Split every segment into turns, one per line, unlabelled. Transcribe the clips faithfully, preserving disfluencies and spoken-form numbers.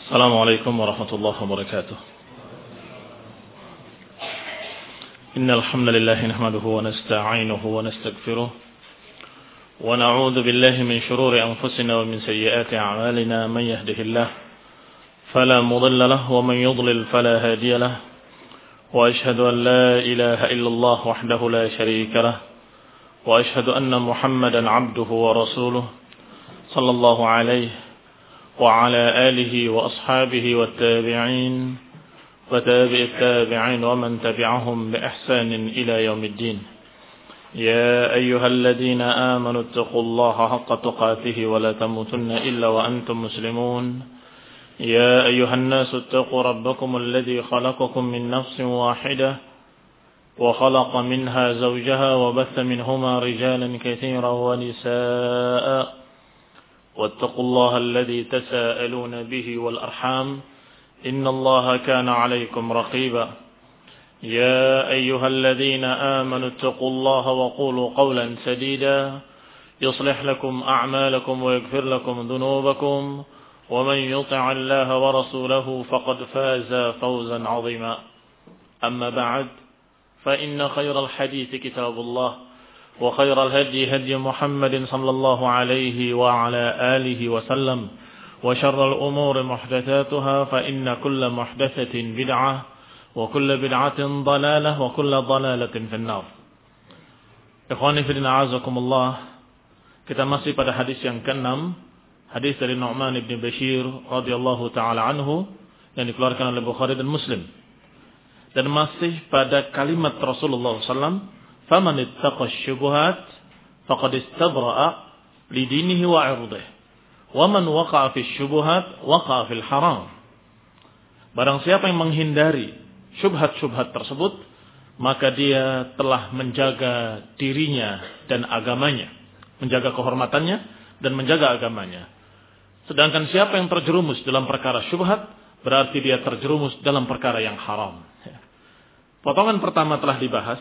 السلام عليكم ورحمة الله وبركاته. إن الحمد لله نحمده ونستعينه ونستغفره ونعوذ بالله من شرور أنفسنا ومن سيئات أعمالنا. من يهده الله فلا مضل له ومن يضلل فلا هادي له وأشهد أن لا إله إلا الله وحده لا شريك له وأشهد أن محمدا عبده ورسوله صلى الله عليه وعلى آله وأصحابه والتابعين وتابع التابعين ومن تبعهم بإحسان إلى يوم الدين. يا أيها الذين آمنوا اتقوا الله حق تقاته ولا تموتن إلا وأنتم مسلمون. يا أيها الناس اتقوا ربكم الذي خلقكم من نفس واحدة وخلق منها زوجها وبث منهما رجالا كثيرا ونساء واتقوا الله الذي تساءلون به والأرحام إن الله كان عليكم رقيبا. يا أيها الذين آمنوا اتقوا الله وقولوا قولا سديدا يصلح لكم أعمالكم ويغفر لكم ذنوبكم ومن يطع الله ورسوله فقد فاز فوزا عظيما. أما بعد فإن خير الحديث كتاب الله وخير الهدي هدي محمد صلى الله عليه وعلى آله وسلم وشر الأمور محدثاتها فإن كل محدثة بدعة وكل بدعة ضلالة وكل ضلالة في النار. Ikhwani fillah a'azakumullah. Kita masih pada hadis yang keenam, hadis dari Nu'man bin Bashir radhiyallahu taala anhu yang dikeluarkan oleh Bukhari dan Muslim. Dan masih pada kalimat Rasulullah sallallahu alaihi wasallam, "Faman ittaqa asy-syubuhat faqad istabra'a li dinihi wa 'irdihi, wa man waqa'a fi asy-syubuhat waqa'a fil haram." Barang siapa yang menghindari syubhat-syubhat tersebut, maka dia telah menjaga dirinya dan agamanya, menjaga kehormatannya dan menjaga agamanya. Sedangkan siapa yang terjerumus dalam perkara syubhat, berarti dia terjerumus dalam perkara yang haram. Potongan pertama telah dibahas,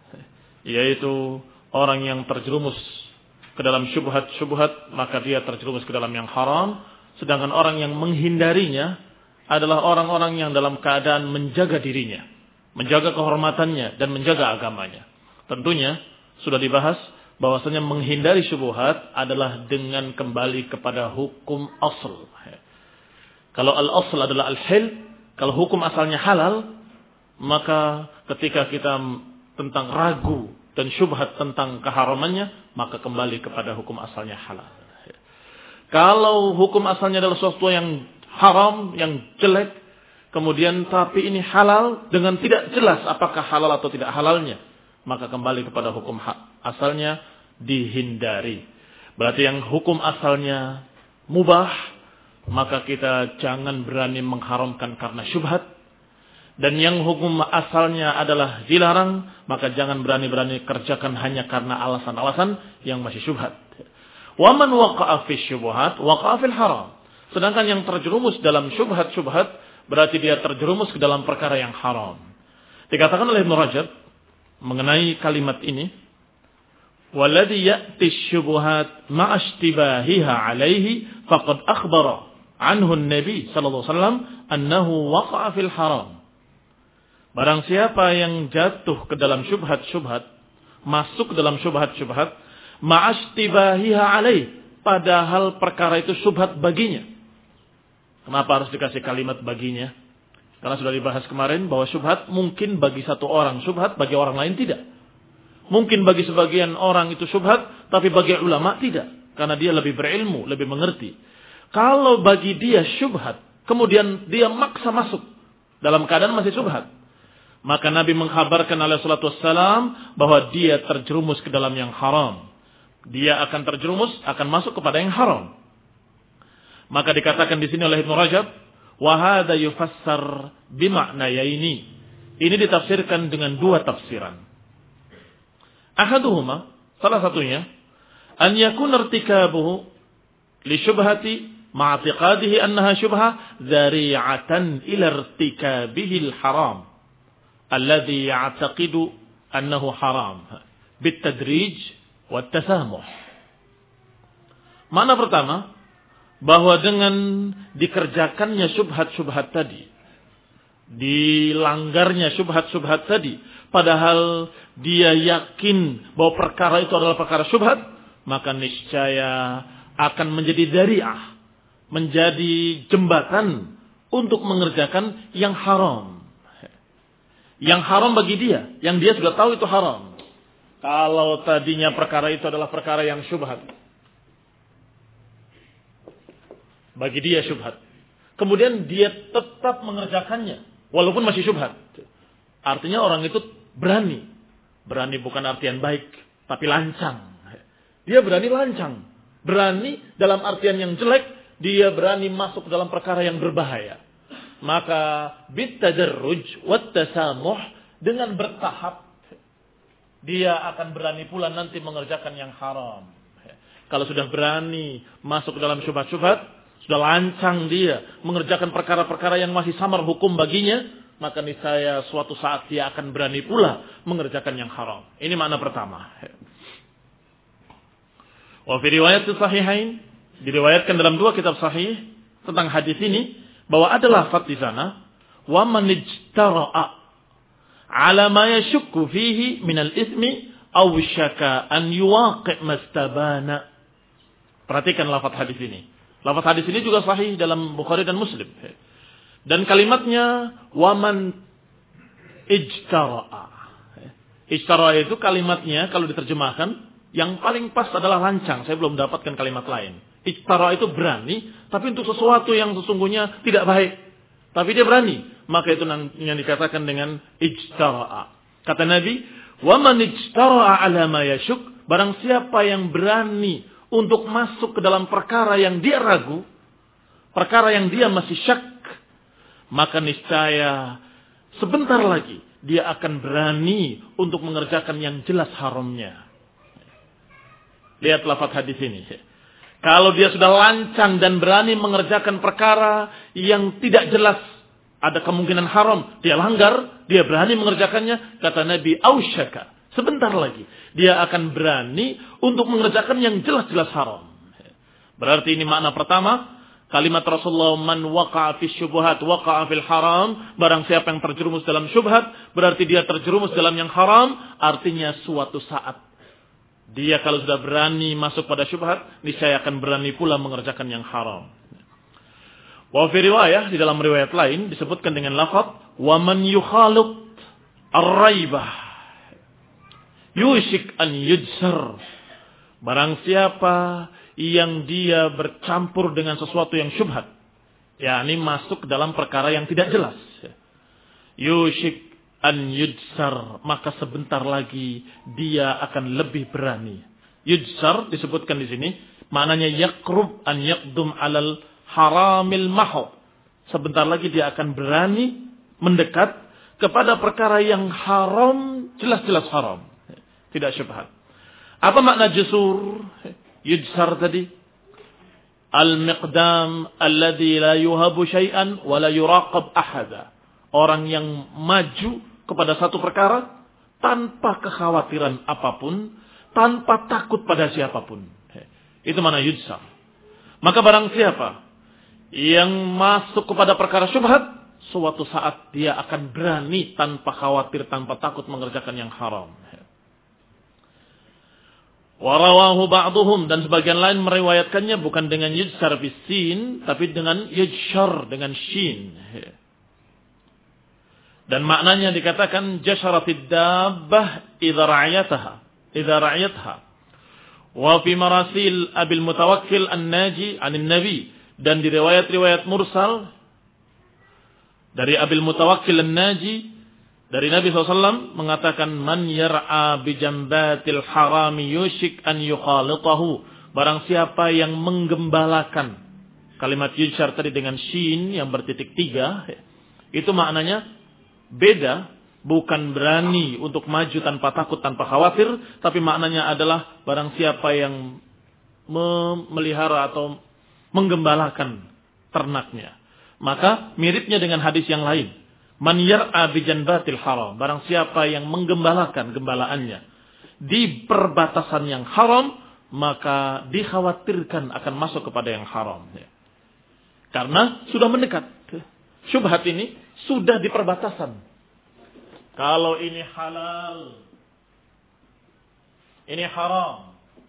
yaitu orang yang terjerumus ke dalam syubhat-syubhat, maka dia terjerumus ke dalam yang haram. Sedangkan orang yang menghindarinya adalah orang-orang yang dalam keadaan menjaga dirinya, menjaga kehormatannya dan menjaga agamanya. Tentunya sudah dibahas bahwasanya menghindari syubhat adalah dengan kembali kepada hukum asal. Kalau al-asl adalah al-hil, kalau hukum asalnya halal, maka ketika kita tentang ragu dan syubhat tentang keharamannya, maka kembali kepada hukum asalnya halal. Kalau hukum asalnya adalah sesuatu yang haram, yang jelek, kemudian tapi ini halal dengan tidak jelas apakah halal atau tidak halalnya, maka kembali kepada hukum asalnya, dihindari. Berarti yang hukum asalnya mubah, maka kita jangan berani mengharamkan karena syubhat. Dan yang hukum asalnya adalah dilarang, maka jangan berani-berani kerjakan hanya karena alasan-alasan yang masih syubhat. Wa man waqa'a fi syubhat waqa'a fil haram. Sedangkan yang terjerumus dalam syubhat-syubhat, berarti dia terjerumus ke dalam perkara yang haram. Dikatakan oleh Ibnu Rajab mengenai kalimat ini, "Walladhi ya'ti syubhat ma'a ishtibahiha 'alaihi faqad akhbara 'anhu an-nabi sallallahu alaihi wasallam annahu waqa'a fil haram." Barang siapa yang jatuh ke dalam syubhat-syubhat, masuk ke dalam syubhat-syubhat, ma'ashtibahiha alaih, padahal perkara itu syubhat baginya. Kenapa harus dikasih kalimat baginya? Karena sudah dibahas kemarin bahwa syubhat mungkin bagi satu orang syubhat, bagi orang lain tidak. Mungkin bagi sebagian orang itu syubhat, tapi bagi ulama tidak. Karena dia lebih berilmu, lebih mengerti. Kalau bagi dia syubhat, kemudian dia maksa masuk dalam keadaan masih syubhat, maka Nabi mengkhabarkan alaihi salatu wassalam bahwa dia terjerumus ke dalam yang haram. Dia akan terjerumus, akan masuk kepada yang haram. Maka dikatakan di sini oleh Ibnu Rajab, wa hadza yufassar bima'nayaini. Ini ditafsirkan dengan dua tafsiran. Ahaduhuma, salah satunya, an yakuna irtikabuhu li syubhati ma'atiqadihi annaha syubhah dzari'atan ila irtikabihi al-haram alladhi ya'taqidu annahu haram bitadrij wat tasamuh. Mana pertama, bahwa dengan dikerjakannya syubhat-syubhat tadi, dilanggarnya syubhat-syubhat tadi, padahal dia yakin bahwa perkara itu adalah perkara syubhat, maka niscaya akan menjadi dari'ah, menjadi jembatan untuk mengerjakan yang haram. Yang haram bagi dia, yang dia sudah tahu itu haram. Kalau tadinya perkara itu adalah perkara yang syubhat, bagi dia syubhat, kemudian dia tetap mengerjakannya walaupun masih syubhat, artinya orang itu berani. Berani bukan artian baik, tapi lancang. Dia berani lancang, berani dalam artian yang jelek. Dia berani masuk dalam perkara yang berbahaya. Maka bitadarruj wat tasamuh, dengan bertahap dia akan berani pula nanti mengerjakan yang haram. Kalau sudah berani masuk dalam syubhat-syubhat, sudah lancang dia mengerjakan perkara-perkara yang masih samar hukum baginya, maka niscaya suatu saat dia akan berani pula mengerjakan yang haram. Ini makna pertama. Wa fi riwayat sahihain, diriwayatkan dalam dua kitab sahih tentang hadis ini, bahwa ada lafaz di sana, wa man ijtara'a ala ma yashukku fihi min al-ithmi aw syaka an yuwaqi' mastabana. Perhatikan lafaz hadis ini. Lafaz hadis ini juga sahih dalam Bukhari dan Muslim. Dan kalimatnya waman ijtara'a. Ijtara'a itu kalimatnya kalau diterjemahkan yang paling pas adalah lancang. Saya belum dapatkan kalimat lain. Ijtara'a itu berani, tapi untuk sesuatu yang sesungguhnya tidak baik, tapi dia berani. Maka itu yang dikatakan dengan ijtara'a. Kata Nabi, waman ijtara'a ala ma yashuk, barang siapa yang berani untuk masuk ke dalam perkara yang dia ragu, perkara yang dia masih syak, maka niscaya sebentar lagi dia akan berani untuk mengerjakan yang jelas haramnya. Lihat lafaz hadis ini. Kalau dia sudah lancang dan berani mengerjakan perkara yang tidak jelas, ada kemungkinan haram, dia langgar, dia berani mengerjakannya, kata Nabi, ausyaka, sebentar lagi dia akan berani untuk mengerjakan yang jelas-jelas haram. Berarti ini makna pertama, kalimat Rasulullah, man waqa'a fi syubhat waqa'a fil haram, barang siapa yang terjerumus dalam syubhat, berarti dia terjerumus dalam yang haram, artinya suatu saat dia kalau sudah berani masuk pada syubhat, niscaya akan berani pula mengerjakan yang haram. Wa fi riwayah, di dalam riwayat lain disebutkan dengan lafaz wa man yukhalit ar-raibah yushik an yujsar. Barang siapa yang dia bercampur dengan sesuatu yang syubhat, yakni masuk dalam perkara yang tidak jelas, yushik an yujsar, maka sebentar lagi dia akan lebih berani. Yujsar disebutkan di sini maknanya yaqrub an yaqdum alal haramil mahd. Sebentar lagi dia akan berani mendekat kepada perkara yang haram, jelas-jelas haram, tidak syubhat. Apa makna jusur? Yujsar tadi al-miqdam alladhi la yuhabu syai'an wa la yuraqab ahada. Orang yang maju kepada satu perkara tanpa kekhawatiran apapun, tanpa takut pada siapapun. Itu mana yujsar. Maka barang siapa yang masuk kepada perkara syubhat, suatu saat dia akan berani tanpa khawatir, tanpa takut mengerjakan yang haram. Warawahu ba'duhum, dan sebagian lain meriwayatkannya bukan dengan yujsar bisin, tapi dengan yujshar dengan shin. Dan maknanya dikatakan jasharatid dabbah idza ra'ayataha, idza ra'ayatha. Wa fi marasil Abil Mutawakkil An-Naji 'anin Nabi, dan di riwayat-riwayat mursal dari Abil Mutawakkil An-Naji dari Nabi sallallahu alaihi wasallam mengatakan man yar'a bi jambatil harami yushik an yukhalitahu. Barang siapa yang menggembalakan, kalimat yujshar tadi dengan shin yang bertitik tiga, itu maknanya beda, bukan berani untuk maju tanpa takut, tanpa khawatir, tapi maknanya adalah barang siapa yang memelihara atau menggembalakan ternaknya. Maka miripnya dengan hadis yang lain, man yar'a bi janbatil haram, barang siapa yang menggembalakan gembalaannya di perbatasan yang haram, maka dikhawatirkan akan masuk kepada yang haram. Karena sudah mendekat. Syubhat ini sudah di perbatasan. Kalau ini halal, ini haram.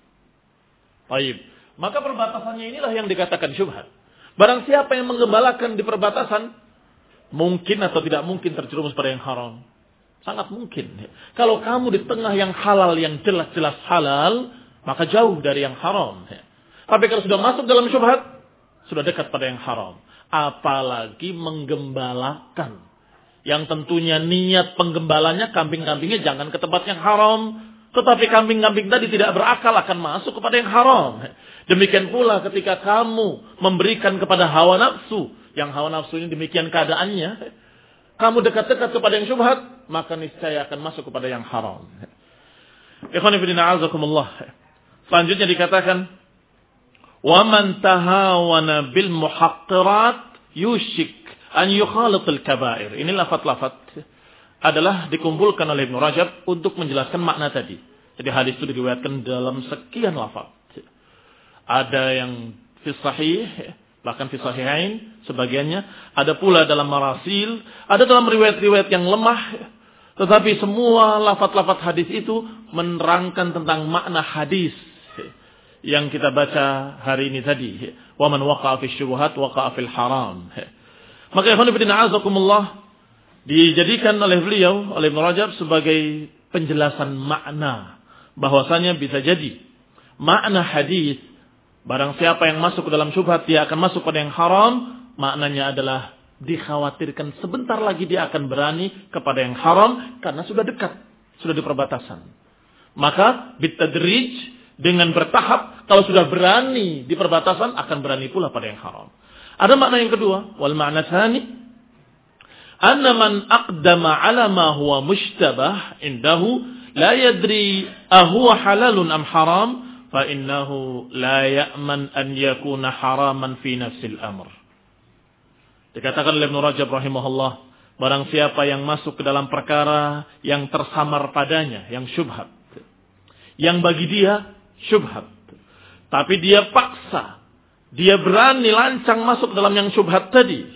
Baik. Maka perbatasannya inilah yang dikatakan syubhat. Barang siapa yang menggembalakan di perbatasan, mungkin atau tidak mungkin terjerumus pada yang haram. Sangat mungkin. Kalau kamu di tengah yang halal, yang jelas-jelas halal, maka jauh dari yang haram. Tapi kalau sudah masuk dalam syubhat, sudah dekat pada yang haram. Apalagi menggembalakan. Yang tentunya niat penggembalanya, kambing-kambingnya jangan ke tempat yang haram. Tetapi kambing-kambing tadi tidak berakal akan masuk kepada yang haram. Demikian pula ketika kamu memberikan kepada hawa nafsu. Yang hawa nafsu ini demikian keadaannya. Kamu dekat-dekat kepada yang syubhat, maka niscaya akan masuk kepada yang haram. Ikhwan fillah azakumullah. Selanjutnya dikatakan, wa man tahawana bil muhaqqirat yushik an yukhalit al-kabair. Ini lafaz-lafaz adalah dikumpulkan oleh Ibnu Rajab untuk menjelaskan makna tadi. Jadi hadis itu diriwayatkan dalam sekian lafaz. Ada yang fi sahih, bahkan fi sahihain sebagiannya, ada pula dalam marasil, ada dalam riwayat-riwayat yang lemah. Tetapi semua lafaz-lafaz hadis itu menerangkan tentang makna hadis yang kita baca hari ini tadi. Wa man waqa'a fi syubhat waqa'a fil haram. Maka ikhwan fillah azakumullah dijadikan oleh beliau, oleh Ibnu Rajab sebagai penjelasan makna. Bahwasanya bisa jadi makna hadis, barang siapa yang masuk ke dalam syubhat, dia akan masuk pada yang haram. Maknanya adalah dikhawatirkan sebentar lagi dia akan berani kepada yang haram karena sudah dekat, sudah di perbatasan. Maka bitadrij, dengan bertahap, kalau sudah berani di perbatasan akan berani pula pada yang haram. Ada makna yang kedua, wal ma'na tsani, anna man aqdama ala ma huwa mushtabah indahu la yadri ahuwa halalun am haram fa innahu la ya'man an yakuna haraman fi nafsil amr. Dikatakan oleh Ibnu Rajab rahimahullah, barang siapa yang masuk ke dalam perkara yang tersamar padanya, yang syubhat, yang bagi dia syubhat, tapi dia paksa, dia berani lancang masuk dalam yang syubhat tadi.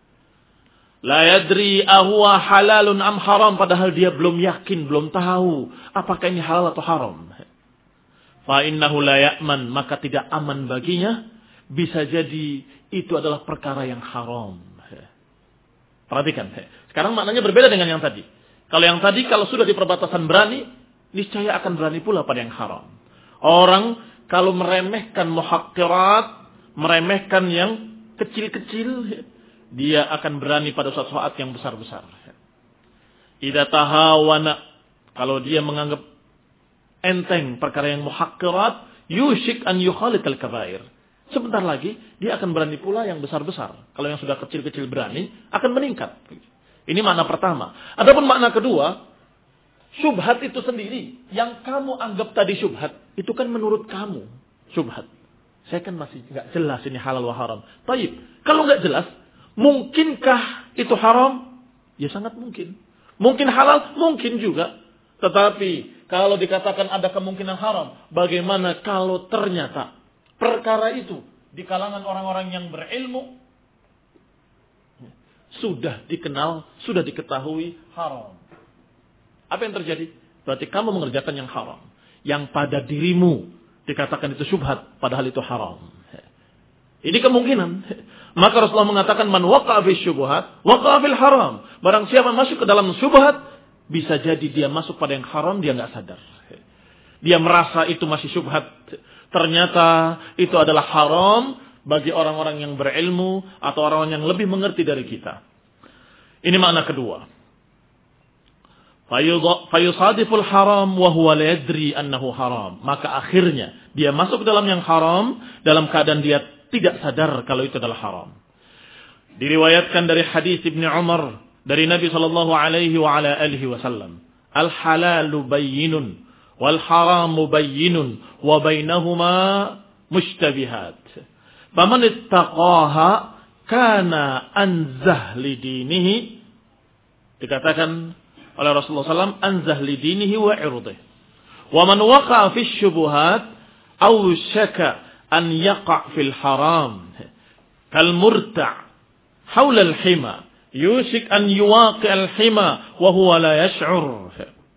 La yadri ahuwa halalun am haram, padahal dia belum yakin, belum tahu apakah ini halal atau haram. Fa innahu la ya'man, maka tidak aman baginya, bisa jadi itu adalah perkara yang haram. Perhatikan, sekarang maknanya berbeda dengan yang tadi. Kalau yang tadi, kalau sudah di perbatasan berani, niscaya akan berani pula pada yang haram. Orang kalau meremehkan muhaqqirat, meremehkan yang kecil-kecil, dia akan berani pada suatu saat yang besar-besar. Idza tahawana, kalau dia menganggap enteng perkara yang muhaqqirat, yushik an yukhalit al-kabair. Sebentar lagi dia akan berani pula yang besar-besar. Kalau yang sudah kecil-kecil berani akan meningkat. Ini makna pertama. Adapun makna kedua, syubhat itu sendiri yang kamu anggap tadi syubhat, itu kan menurut kamu syubhat. Saya kan masih nggak jelas ini halal wa haram. Baik, kalau nggak jelas, mungkinkah itu haram? Ya sangat mungkin. Mungkin halal, mungkin juga. Tetapi kalau dikatakan ada kemungkinan haram, bagaimana kalau ternyata perkara itu di kalangan orang-orang yang berilmu sudah dikenal, sudah diketahui haram. Apa yang terjadi? Berarti kamu mengerjakan yang haram. Yang pada dirimu dikatakan itu syubhat, padahal itu haram. Ini kemungkinan. Maka Rasulullah mengatakan, man waqa'a fi syubhat, waqa'a fil haram. Barang siapa masuk ke dalam syubhat, bisa jadi dia masuk pada yang haram, dia nggak sadar. Dia merasa itu masih syubhat. Ternyata itu adalah haram bagi orang-orang yang berilmu atau orang-orang yang lebih mengerti dari kita. Ini makna kedua. Fayusadiful haram wa huwa la yadri annahu haram. Maka akhirnya dia masuk dalam yang haram dalam keadaan dia tidak sadar kalau itu adalah haram. Diriwayatkan dari hadis Ibnu Umar dari Nabi sallallahu alaihi wa ala alihi wasallam, al halalu bayyinun wal haramu bayyinun wa bainahuma mushtabihat. Faman ittaqaha kana anzah li dinihi. Dikatakan oleh Rasulullah sallallahu alaihi wasallam, anzah li dinihi wa irdihi. Wa man waqa'a fi syubuhat aw syaka an yaqa' fil haram. kal murta' haula al-hima yushik an yuwaqi al-hima wa huwa la yash'ur.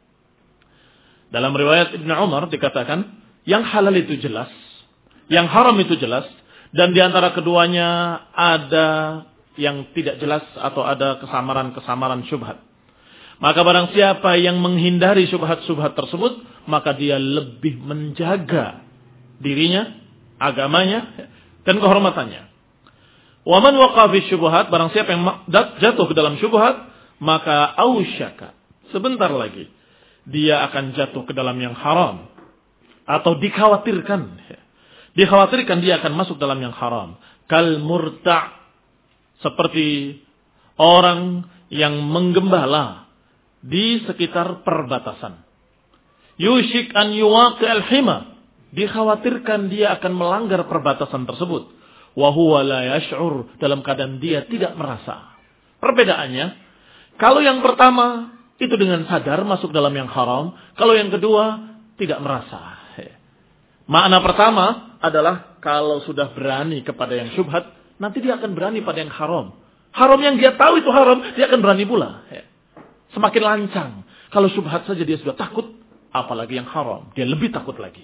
Dalam riwayat Ibnu Umar dikatakan, yang halal itu jelas, yang haram itu jelas, dan di antara keduanya ada yang tidak jelas atau ada kesamaran-kesamaran syubhat. Maka barang siapa yang menghindari syubhat-syubhat tersebut, maka dia lebih menjaga dirinya, agamanya, dan kehormatannya. Wa man waqa fi syubhat, barang siapa yang jatuh ke dalam syubhat, maka ausyaka, sebentar lagi dia akan jatuh ke dalam yang haram, atau dikhawatirkan, dikhawatirkan dia akan masuk dalam yang haram. Kal murta', seperti orang yang menggembala di sekitar perbatasan. Yushik an yuwaqi al-hima, dikhawatirkan dia akan melanggar perbatasan tersebut. Wa huwa la yash'ur, dalam keadaan dia tidak merasa. Perbedaannya, kalau yang pertama itu dengan sadar masuk dalam yang haram, kalau yang kedua tidak merasa. Makna pertama adalah kalau sudah berani kepada yang syubhat, nanti dia akan berani pada yang haram. Haram yang dia tahu itu haram, dia akan berani pula. Semakin lancang. Kalau syubhat saja dia sudah takut, apalagi yang haram, dia lebih takut lagi.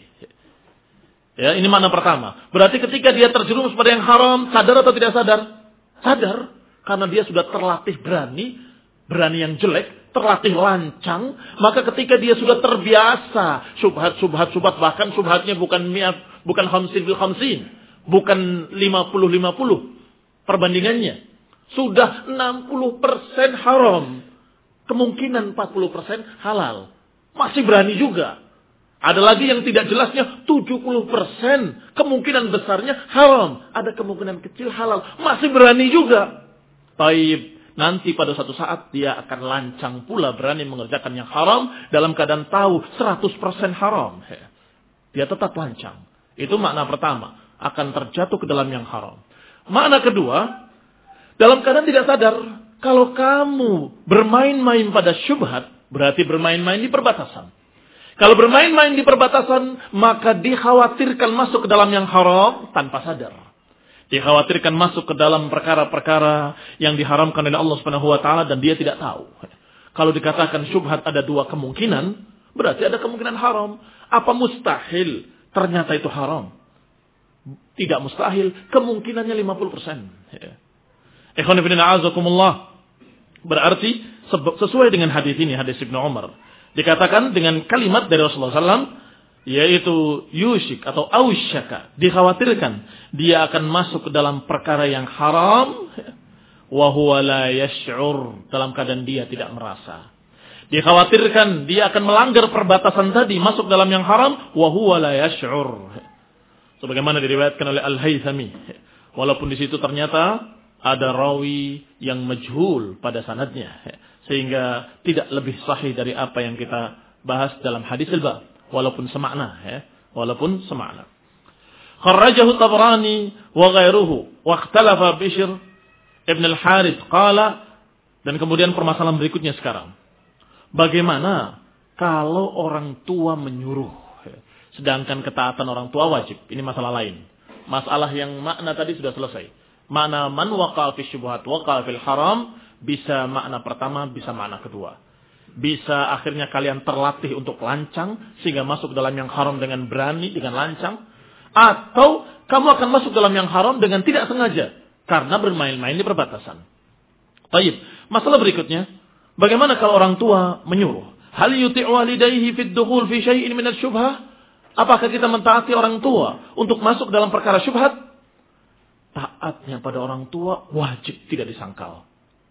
Ya, ini makna pertama. Berarti ketika dia terjerumus pada yang haram, sadar atau tidak sadar? Sadar, karena dia sudah terlatih berani, berani yang jelek, terlatih lancang, maka ketika dia sudah terbiasa syubhat, syubhat, syubhat, bahkan syubhatnya bukan mi'at, bukan khamsin bil khamsin, bukan lima puluh lima puluh perbandingannya, sudah enam puluh persen haram, kemungkinan empat puluh persen halal, masih berani juga. Ada lagi yang tidak jelasnya tujuh puluh persen, kemungkinan besarnya haram, ada kemungkinan kecil halal, masih berani juga. Taib, nanti pada suatu saat dia akan lancang pula berani mengerjakan yang haram dalam keadaan tahu seratus persen haram. Dia tetap lancang. Itu makna pertama, akan terjatuh ke dalam yang haram. Makna kedua, dalam keadaan tidak sadar, kalau kamu bermain-main pada syubhat, berarti bermain-main di perbatasan. Kalau bermain-main di perbatasan, maka dikhawatirkan masuk ke dalam yang haram tanpa sadar. Dikhawatirkan masuk ke dalam perkara-perkara yang diharamkan oleh Allah Subhanahu wa taala dan dia tidak tahu. Kalau dikatakan syubhat ada dua kemungkinan, berarti ada kemungkinan haram. Apa mustahil ternyata itu haram? Tidak mustahil, kemungkinannya lima puluh persen. Ikhwan fillah a'azakumullah. Berarti sesuai dengan hadis ini, hadis Ibnu Umar. Dikatakan dengan kalimat dari Rasulullah sallallahu alaihi wasallam, yaitu yushik atau ausyaka, dikhawatirkan dia akan masuk ke dalam perkara yang haram, wa huwa la yash'ur, dalam keadaan dia tidak merasa. Dikhawatirkan dia akan melanggar perbatasan tadi, masuk dalam yang haram, wa huwa la yash'ur. Sebagaimana diriwayatkan oleh Al-Haythami, walaupun di situ ternyata ada rawi yang majhul pada sanadnya, sehingga tidak lebih sahih dari apa yang kita bahas dalam hadis al-bab, walaupun semakna, ya, walaupun semakna. Kharrajahu Tabrani wa ghairuhu wa ikhtalafa Bishr ibn al-Harith qala, dan kemudian permasalahan berikutnya sekarang. Bagaimana kalau orang tua menyuruh, sedangkan ketaatan orang tua wajib? Ini masalah lain. Masalah yang makna tadi sudah selesai. Makna man waqa fi syubhat waqa fil haram, bisa makna pertama, bisa makna kedua. Bisa akhirnya kalian terlatih untuk lancang sehingga masuk dalam yang haram dengan berani, dengan lancang, atau kamu akan masuk dalam yang haram dengan tidak sengaja karena bermain-main di perbatasan. Baik, masalah berikutnya, bagaimana kalau orang tua menyuruh? Hal yuti'u walidayhi fid dukhul fi syai'in min asy-syubhah? Apakah kita mentaati orang tua untuk masuk dalam perkara syubhat? Taatnya pada orang tua wajib, tidak disangkal.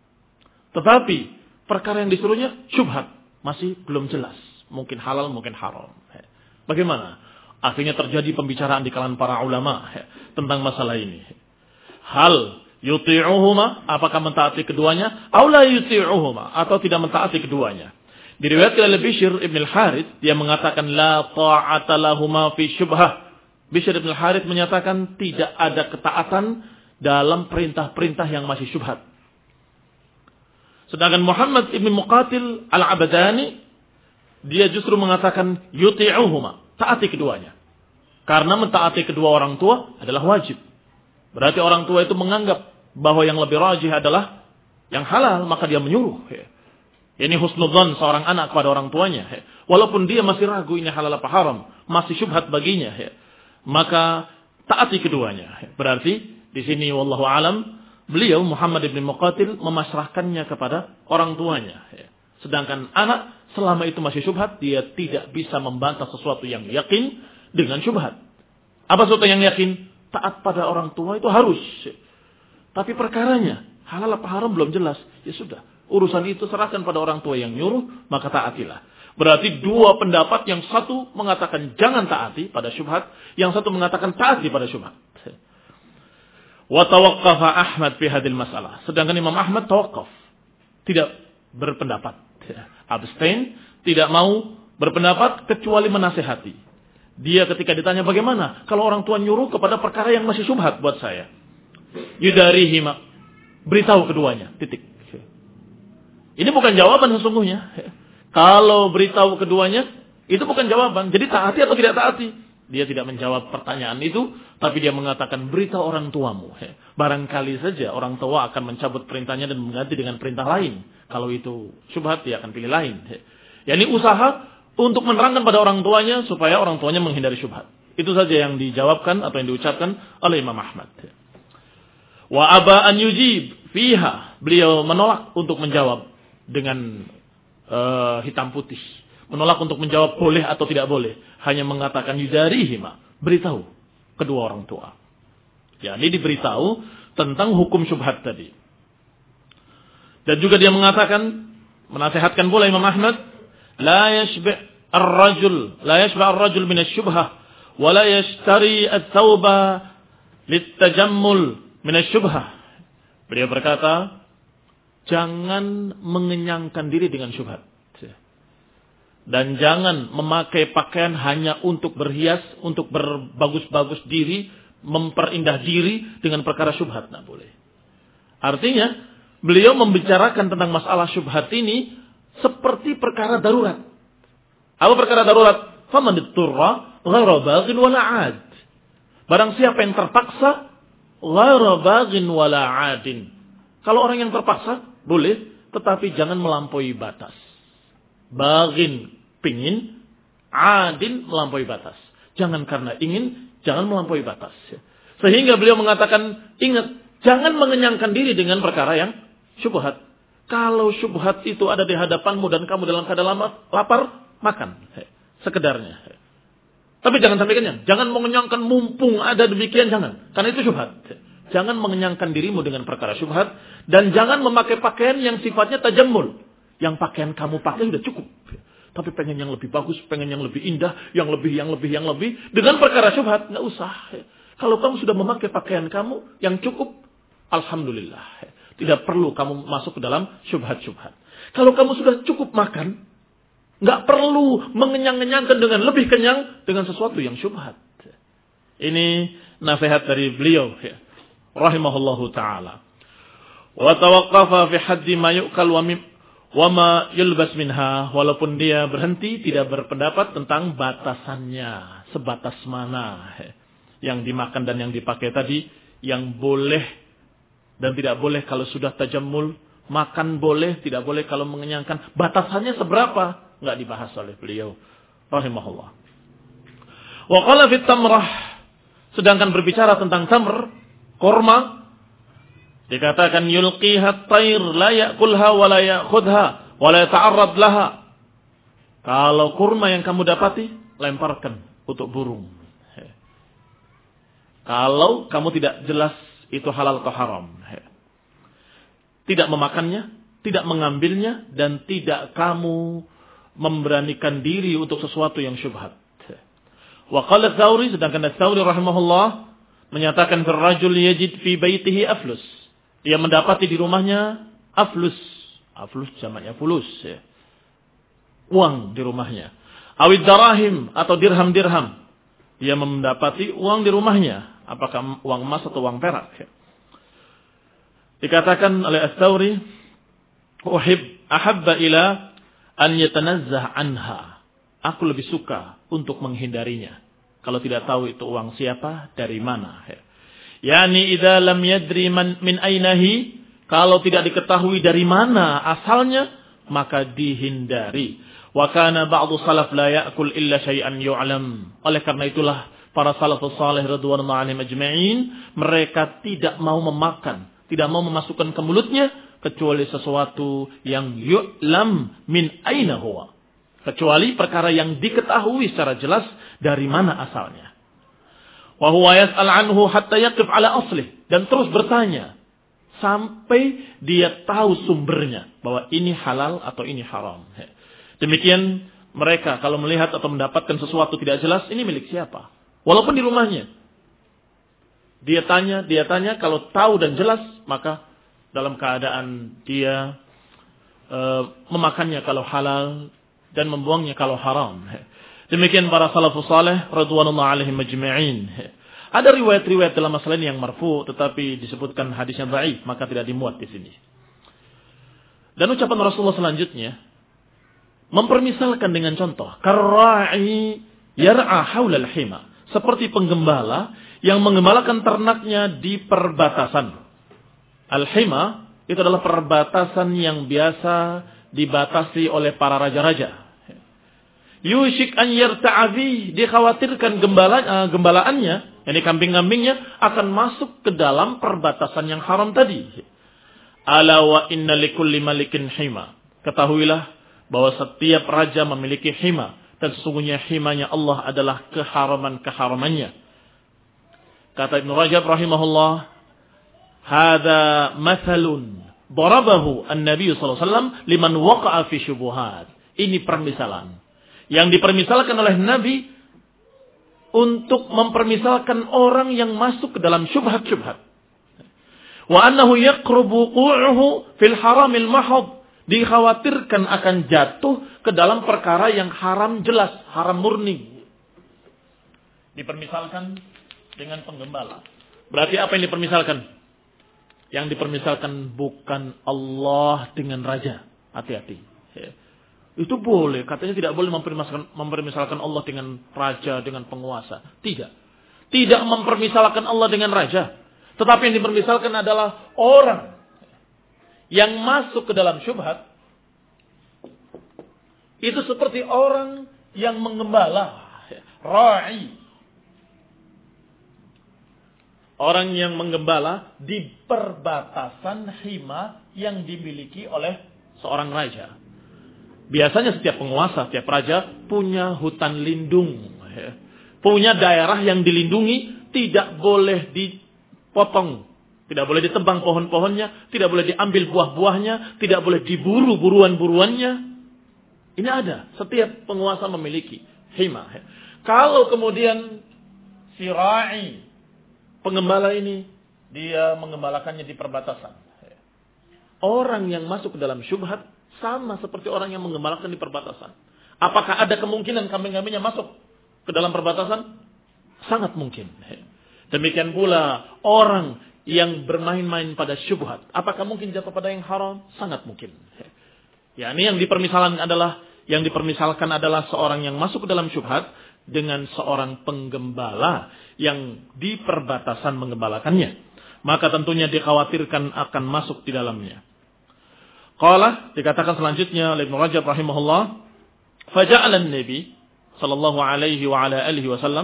Tetapi perkara yang disuruhnya syubhat, masih belum jelas. Mungkin halal, mungkin haram. Bagaimana? Akhirnya terjadi pembicaraan di kalangan para ulama tentang masalah ini. Hal yuti'uhuma, apakah mentaati keduanya? Aw la yuti'uhuma, atau tidak mentaati keduanya. Diriwayatkan oleh Bishr ibn al-Harith, dia mengatakan la ta'ata lahuma fi syubhah. Bishr ibn al-Harith menyatakan tidak ada ketaatan dalam perintah-perintah yang masih syubhat. Sedangkan Muhammad ibn Muqatil al-Abadani, dia justru mengatakan yuti'uhuma, taati keduanya. Karena mentaati kedua orang tua adalah wajib. Berarti orang tua itu menganggap bahwa yang lebih rajih adalah yang halal, maka dia menyuruh. Ini husnudzon seorang anak kepada orang tuanya. Walaupun dia masih ragu ini halal apa haram, masih syubhat baginya, maka taati keduanya. Berarti di sini wallahu alam, beliau Muhammad ibn Muqatil memasrahkannya kepada orang tuanya. Sedangkan anak selama itu masih syubhat, dia tidak bisa membantah sesuatu yang yakin dengan syubhat. Apa sesuatu yang yakin? Taat pada orang tua itu harus. Tapi perkaranya halal apa haram belum jelas. Ya sudah, urusan itu serahkan pada orang tua yang nyuruh, maka taatilah. Berarti dua pendapat, yang satu mengatakan jangan taati pada syubhat, yang satu mengatakan taati pada syubhat. Wa tawaqqafa Ahmad fi hadil masalah. Sedangkan Imam Ahmad tawaqqaf, tidak berpendapat, abstain, tidak mau berpendapat kecuali menasihati. Dia ketika ditanya bagaimana kalau orang tua nyuruh kepada perkara yang masih syubhat buat saya, yudarihima, beritahu keduanya, titik. Ini bukan jawaban sesungguhnya. Kalau beritahu keduanya, itu bukan jawaban. Jadi taati atau tidak taati? Dia tidak menjawab pertanyaan itu, tapi dia mengatakan beritahu orang tuamu. Barangkali saja orang tua akan mencabut perintahnya dan mengganti dengan perintah lain. Kalau itu syubhat, dia akan pilih lain. Yani usaha untuk menerangkan pada orang tuanya supaya orang tuanya menghindari syubhat. Itu saja yang dijawabkan atau yang diucapkan oleh Imam Ahmad. Wa aba an yujib fiha, beliau menolak untuk menjawab dengan uh, hitam putih, menolak untuk menjawab boleh atau tidak boleh, hanya mengatakan yudarihima, beritahu kedua orang tua. Ya, ini diberitahu tentang hukum syubhat tadi. Dan juga dia mengatakan, menasihatkan pula Imam Ahmad, la yashbi' ar-rajul, la yashbi' ar-rajul min asy-syubhah, wa la yashtari ats-tsauba lit-tajammul min asy-syubhah. Beliau berkata, jangan mengenyangkan diri dengan syubhat. Dan jangan memakai pakaian hanya untuk berhias, untuk berbagus-bagus diri, memperindah diri dengan perkara syubhat. Tidak boleh. Artinya, beliau membicarakan tentang masalah syubhat ini seperti perkara darurat. Apa perkara darurat? Faman itturra ghaira baghin wala 'ad. Barang siapa yang terpaksa, ghaira baghin wala 'adin. Kalau orang yang terpaksa, boleh, tetapi jangan melampaui batas. Baghin, pingin, adin, melampaui batas. Jangan karena ingin, jangan melampaui batas. Sehingga beliau mengatakan, ingat, jangan mengenyangkan diri dengan perkara yang syubhat. Kalau syubhat itu ada di hadapanmu dan kamu dalam keadaan lapar, makan. Sekedarnya. Tapi jangan sampai kenyang. Jangan mengenyangkan mumpung ada demikian, jangan. Karena itu syubhat. Jangan mengenyangkan dirimu dengan perkara syubhat. Dan jangan memakai pakaian yang sifatnya tajammul. Yang pakaian kamu pakai sudah cukup. Tapi pengen yang lebih bagus, pengen yang lebih indah, yang lebih, yang lebih, yang lebih. Dengan perkara syubhat, nggak usah. Kalau kamu sudah memakai pakaian kamu yang cukup, alhamdulillah. Tidak perlu kamu masuk ke dalam syubhat-syubhat. Kalau kamu sudah cukup makan, nggak perlu mengenyang-kenyangkan dengan lebih kenyang dengan sesuatu yang syubhat. Ini nasihat dari beliau, ya, rahimahullahu ta'ala. Wa tawaqqafa fi haddi ma yu'kal wa wa ma yulbas minha, walaupun dia berhenti tidak berpendapat tentang batasannya, sebatas mana yang dimakan dan yang dipakai tadi, yang boleh dan tidak boleh kalau sudah tajammul, makan boleh, tidak boleh kalau mengenyangkan, batasannya seberapa enggak dibahas oleh beliau rahimahullah. Wa qala fit tamrah, sedangkan berbicara tentang tamr, kurma, dikatakan yulqiha at-tayr la ya'kulha wa la ya'khudha wa la yata'arrad laha. Kalau kurma yang kamu dapati, lemparkan untuk burung. Kalau kamu tidak jelas itu halal atau haram. Tidak memakannya, tidak mengambilnya, dan tidak kamu memberanikan diri untuk sesuatu yang syubhat. Wa qala Tsauri, sedangkan Tsauri rahimahullah menyatakan ar-rajul yajid fi baitihi aflus. Dia mendapati di rumahnya aflus. Aflus jamaknya fulus, ya. Uang di rumahnya. Awid darahim atau dirham-dirham. Dia mendapati uang di rumahnya. Apakah uang emas atau uang perak, ya. Dikatakan oleh As-Tsauri, uhib ahabba ila an yatanazzah anha. Aku lebih suka untuk menghindarinya. Kalau tidak tahu itu uang siapa, dari mana, ya. Yani idza lam yadri man min ainahi, kalau tidak diketahui dari mana asalnya, maka dihindari. Wa kana ba'du salaf la ya'kul illa syai'an yu'lam. Oleh karena itulah para salafus saleh radhiyallahu anhum ajma'in, mereka tidak mau memakan, tidak mau memasukkan ke mulutnya kecuali sesuatu yang yu'lam min aina huwa. Kecuali perkara yang diketahui secara jelas dari mana asalnya. Wa huwa yas'al anhu hatta yaqif ala aslih, dan terus bertanya sampai dia tahu sumbernya bahwa ini halal atau ini haram. Demikian mereka kalau melihat atau mendapatkan sesuatu tidak jelas, ini milik siapa? Walaupun di rumahnya. Dia tanya, dia tanya, kalau tahu dan jelas, maka dalam keadaan dia e, memakannya kalau halal dan membuangnya kalau haram. Demikian para salafus saleh radhiyallahu alaihim ajma'in. Ada riwayat-riwayat dalam masalah ini yang marfu, tetapi disebutkan hadisnya dhaif, maka tidak dimuat di sini. Dan ucapan Rasulullah selanjutnya mempermisalkan dengan contoh, karra'i yar'a haulal hima, seperti penggembala yang menggembalakan ternaknya di perbatasan. Al-hima itu adalah perbatasan yang biasa dibatasi oleh para raja-raja. Yushik an yarta'abi, dikhawatirkan gembala, uh, gembalaannya, yakni kambing-kambingnya akan masuk ke dalam perbatasan yang haram tadi. Ala wa inna likulli malikin hima. Ketahuilah bahwa setiap raja memiliki hima, dan sesungguhnya himanya Allah adalah keharaman-keharamannya. Kata Ibnu Rajab rahimahullah, hadza mathalun darabahu an-nabiy sallallahu alaihi wasallam liman waqa'a fi syubuhat. Ini permisalan yang dipermisalkan oleh Nabi untuk mempermisalkan orang yang masuk ke dalam syubhat-syubhat. Wa annahu yaqrubu qu'uhu fil haramil mahad, dikhawatirkan akan jatuh ke dalam perkara yang haram jelas, haram murni. Dipermisalkan dengan penggembala. Berarti apa yang dipermisalkan? Yang dipermisalkan bukan Allah dengan raja. Hati-hati. Itu boleh. Katanya tidak boleh mempermisalkan, mempermisalkan Allah dengan raja, dengan penguasa. Tidak. Tidak mempermisalkan Allah dengan raja. Tetapi yang dipermisalkan adalah orang yang masuk ke dalam syubhat. Itu seperti orang yang mengembala. Ra'i. Orang yang menggembala di perbatasan hima yang dimiliki oleh seorang raja. Biasanya setiap penguasa, setiap raja punya hutan lindung. Punya daerah yang dilindungi, tidak boleh dipotong. Tidak boleh ditebang pohon-pohonnya, tidak boleh diambil buah-buahnya, tidak boleh diburu buruan-buruannya. Ini ada, setiap penguasa memiliki hima. Kalau kemudian si ra'i, penggembala ini, dia mengembalakannya di perbatasan. Orang yang masuk ke dalam syubhat sama seperti orang yang menggembalakan di perbatasan. Apakah ada kemungkinan kambing-kambingnya masuk ke dalam perbatasan? Sangat mungkin. Demikian pula orang yang bermain-main pada syubhat. Apakah mungkin jatuh pada yang haram? Sangat mungkin. Ya, ini yang dipermisalkan adalah yang dipermisalkan adalah seorang yang masuk ke dalam syubhat dengan seorang penggembala yang di perbatasan menggembalakannya. Maka tentunya dikhawatirkan akan masuk di dalamnya. Qala, dikatakan selanjutnya oleh Ibnu Rajab rahimahullah, faja'ala an-nabi sallallahu alaihi wa ala alihi wasallam,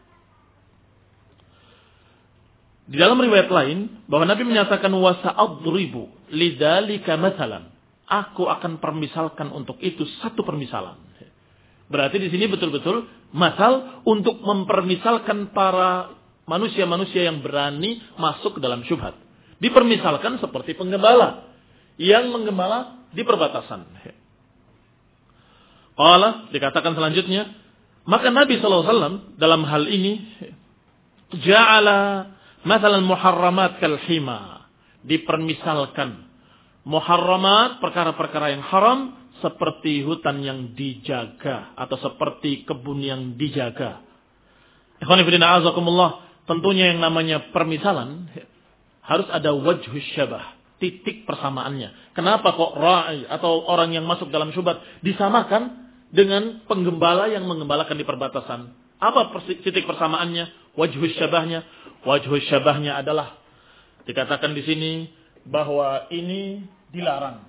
di dalam riwayat lain bahwa Nabi menyatakan wa sa'adribu lidzalika mathalan, aku akan permisalkan untuk itu satu permisalan. Berarti di sini betul-betul masal untuk mempermisalkan para manusia-manusia yang berani masuk ke dalam syubhat. Dipermisalkan seperti penggembala yang menggembala di perbatasan. Qala, dikatakan selanjutnya, maka Nabi sallallahu alaihi wasallam dalam hal ini ja'ala mathalan muharramat kal hima, dipermisalkan muharramat, perkara-perkara yang haram, seperti hutan yang dijaga atau seperti kebun yang dijaga. Ikhwan fillah azakumullah, tentunya yang namanya permisalan harus ada wajhus syabah, titik persamaannya. Kenapa kok ra'i atau orang yang masuk dalam syubhat disamakan dengan penggembala yang menggembalakan di perbatasan? Apa titik persamaannya? Wajhus syabahnya. Wajhus syabahnya adalah dikatakan di sini bahwa ini dilarang.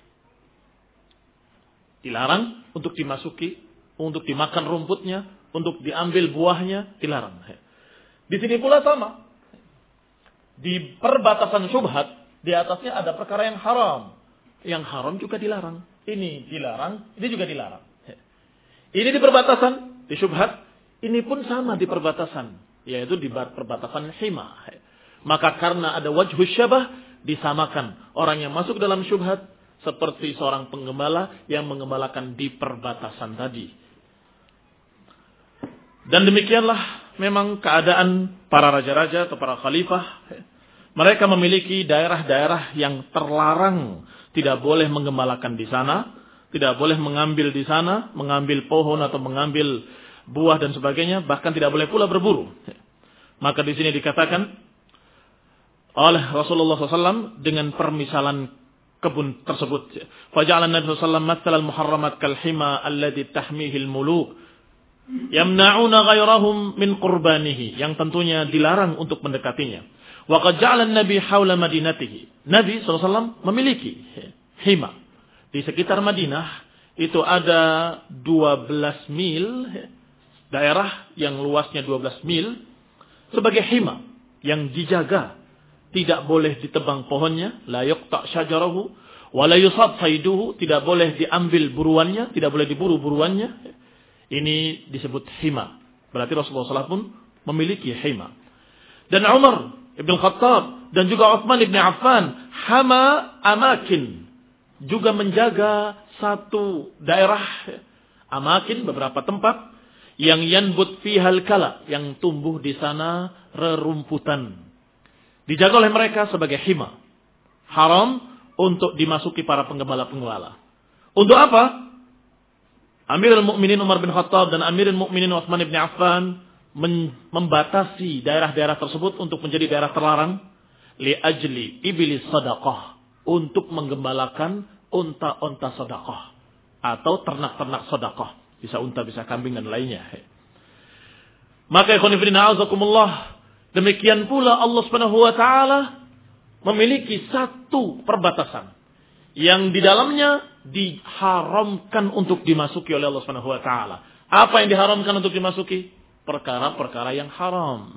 Dilarang untuk dimasuki, untuk dimakan rumputnya, untuk diambil buahnya, dilarang. Di sini pula sama. Di perbatasan syubhat, di atasnya ada perkara yang haram. Yang haram juga dilarang. Ini dilarang, ini juga dilarang. Ini di perbatasan, di syubhat. Ini pun sama di perbatasan, yaitu di perbatasan hima. Maka karena ada wajhus syabah, disamakan orang yang masuk dalam syubhat seperti seorang penggembala yang menggembalakan di perbatasan tadi. Dan demikianlah memang keadaan para raja-raja atau para khalifah. Mereka memiliki daerah-daerah yang terlarang, tidak boleh menggembalakan di sana, tidak boleh mengambil di sana, mengambil pohon atau mengambil buah dan sebagainya, bahkan tidak boleh pula berburu. Maka di sini dikatakan oleh Rasulullah shallallahu alaihi wasallam dengan permisalan kebun tersebut. Faja'ala Nabi sallallahu alaihi wasallam mathalan muharramat kal hima alladhi tahmihi al-muluk yamna'una ghairahum min qurbanihi, yang tentunya dilarang untuk mendekatinya. Wa qad ja'ala Nabi haula madinatihi. Nabi shallallahu alaihi wasallam memiliki hima di sekitar Madinah. Itu ada dua belas mil daerah yang luasnya dua belas mil sebagai hima yang dijaga, tidak boleh ditebang pohonnya, la yuqta syajarahu wa la yusad saiduhu, tidak boleh diambil buruannya, tidak boleh diburu buruannya. Ini disebut hima. Berarti Rasulullah shallallahu alaihi wasallam pun memiliki hima. Dan Umar Ibn Khattab dan juga Utsman Ibn Affan hama amakin, juga menjaga satu daerah amakin, beberapa tempat yang yanbut fihal kala, yang tumbuh di sana rerumputan. Dijaga oleh mereka sebagai hima. Haram untuk dimasuki para penggembala-penggembala. Untuk apa? Amirul Mukminin Umar bin Khattab dan Amirul Mukminin Utsman bin Affan membatasi daerah-daerah tersebut untuk menjadi daerah terlarang. Li ajli iblis sadaqah, untuk menggembalakan unta-unta sedekah atau ternak-ternak sedekah. Bisa unta, bisa kambing dan lainnya. Maka ikhwan fillah a'azakumullah, demikian pula Allah Subhanahu wa taala memiliki satu perbatasan yang di dalamnya diharamkan untuk dimasuki oleh Allah Subhanahu wa taala. Apa yang diharamkan untuk dimasuki? Perkara-perkara yang haram.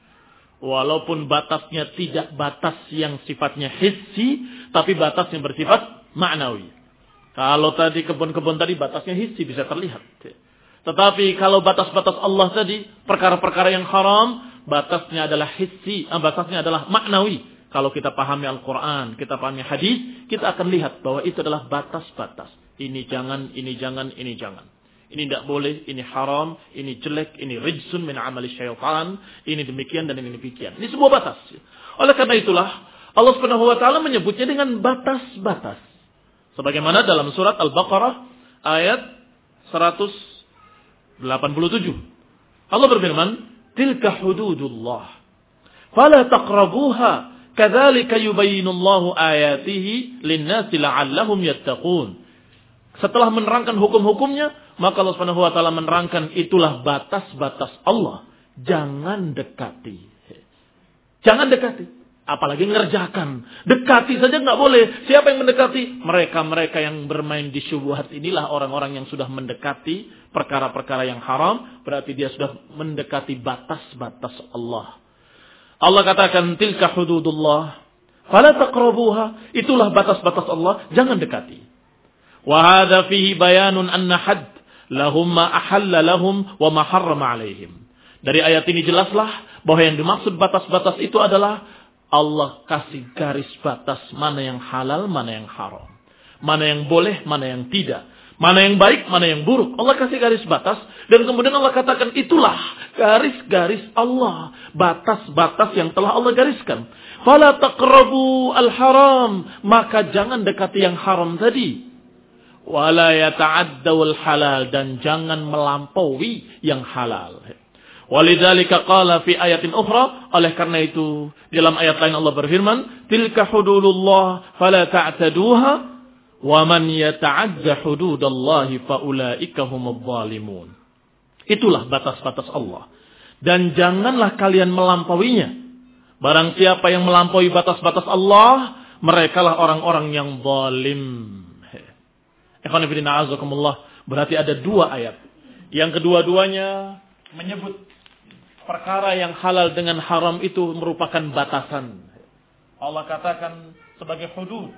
Walaupun batasnya tidak batas yang sifatnya hissi, tapi batas yang bersifat ma'nawi. Kalau tadi kebun-kebun tadi batasnya hissi, bisa terlihat. Tetapi kalau batas-batas Allah tadi, perkara-perkara yang haram, batasnya adalah hissi, batasnya adalah ma'nawi. Kalau kita pahami Al-Quran, kita pahami hadis, kita akan lihat bahwa itu adalah batas-batas. Ini jangan, ini jangan, ini jangan. Ini tidak boleh, ini haram, ini jelek, ini rijsun min amali syaitan, ini demikian dan ini demikian. Ini semua batas. Oleh karena itulah, Allah Subhanahu wa taala menyebutnya dengan batas-batas. Sebagaimana dalam surat Al-Baqarah ayat seratus delapan puluh tujuh. Allah berfirman, "Tilka hududullah, fala taqrabuha, kadzalika yubayyinullahu ayatihi lin-nasi la'allahum yattaqun." Setelah menerangkan hukum-hukumnya, maka Allah Subhanahu wa taala menerangkan itulah batas-batas Allah. Jangan dekati. Jangan dekati. Apalagi ngerjakan. Dekati saja nggak boleh. Siapa yang mendekati? Mereka-mereka yang bermain di syubhat inilah orang-orang yang sudah mendekati perkara-perkara yang haram. Berarti dia sudah mendekati batas-batas Allah. Allah katakan, tilka hududullah, fala taqrabuha. Itulah batas-batas Allah. Jangan dekati. Wa hadza fihi bayanun anna hadd lahum ma ahalla lahum wa ma harrama alaihim. Dari ayat ini jelaslah bahwa yang dimaksud batas-batas itu adalah Allah kasih garis batas mana yang halal, mana yang haram. Mana yang boleh, mana yang tidak. Mana yang baik, mana yang buruk. Allah kasih garis batas. Dan kemudian Allah katakan itulah garis-garis Allah. Batas-batas yang telah Allah gariskan. Fala taqrabu al-haram. Maka jangan dekati yang haram tadi. Wala yata'addawul halal. Dan jangan melampaui yang halal. Walidzalika qala fi ayatin ukhra, oleh karena itu dalam ayat lain Allah berfirman, tilka hududullah fala ta'taduha wa man yata'adda hududallahi faulaika humudz zalimun. Itulah batas-batas Allah. Dan janganlah kalian melampauinya. Barang siapa yang melampaui batas-batas Allah, merekalah orang-orang yang zalim. Ikhwan fillah a'azakumullah. Berarti ada dua ayat. Yang kedua-duanya menyebut perkara yang halal dengan haram itu merupakan batasan. Allah katakan sebagai hudud.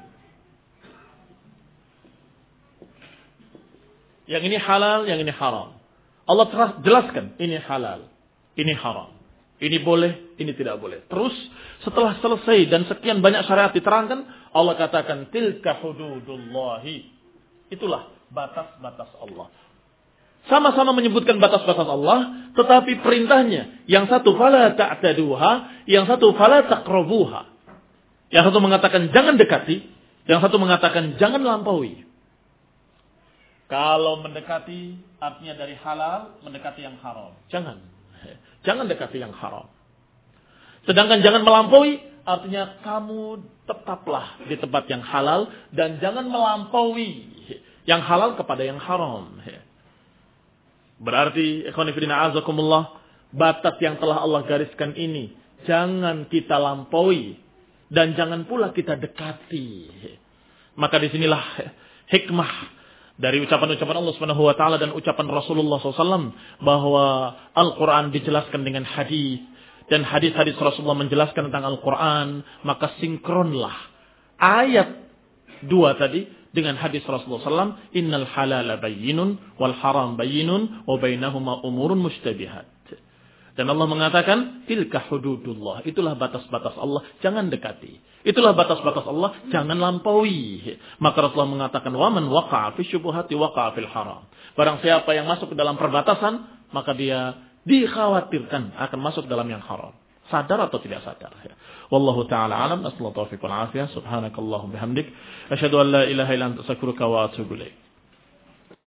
Yang ini halal, yang ini haram. Allah telah jelaskan, ini halal, ini haram. Ini boleh, ini tidak boleh. Terus setelah selesai dan sekian banyak syariat diterangkan, Allah katakan, tilka hududullahi. Itulah batas-batas Allah. Sama-sama menyebutkan batas-batas Allah, tetapi perintahnya, yang satu fala ta'taduha, yang satu fala taqrabuha. Yang satu mengatakan jangan dekati, yang satu mengatakan jangan lampaui. Kalau mendekati artinya dari halal mendekati yang haram. Jangan. Jangan dekati yang haram. Sedangkan jangan melampaui artinya kamu tetaplah di tempat yang halal dan jangan melampaui yang halal kepada yang haram. Berarti ikhwan fillah a'azakumullah, batas yang telah Allah gariskan ini jangan kita lampaui dan jangan pula kita dekati. Maka disinilah hikmah dari ucapan-ucapan Allah Subhanahu wa taala dan ucapan Rasulullah shallallahu alaihi wasallam bahwa Al-Quran dijelaskan dengan hadis dan hadis-hadis Rasulullah menjelaskan tentang Al-Quran, maka sinkronlah ayat dua tadi dengan hadis Rasulullah shallallahu alaihi wasallam, innal halala bayyinun wal haram bayyinun wa bainahuma umurun mushtabihat. Dan Allah mengatakan tilka hududullah, itulah batas-batas Allah, jangan dekati. Itulah batas-batas Allah, jangan lampaui. Maka Rasulullah mengatakan wa man waqa'a fi syubuhati waqa'a fil haram. Barang siapa yang masuk ke dalam perbatasan, maka dia dikhawatirkan akan masuk dalam yang haram. Sadar atau tidak sadar. Wallahu ta'ala alam. Assalamualaikum warahmatullahi wabarakatuh. Subhanakallahumma bihamdik asyhadu an la ilaha illa anta astaghfiruka wa atubu ilaik.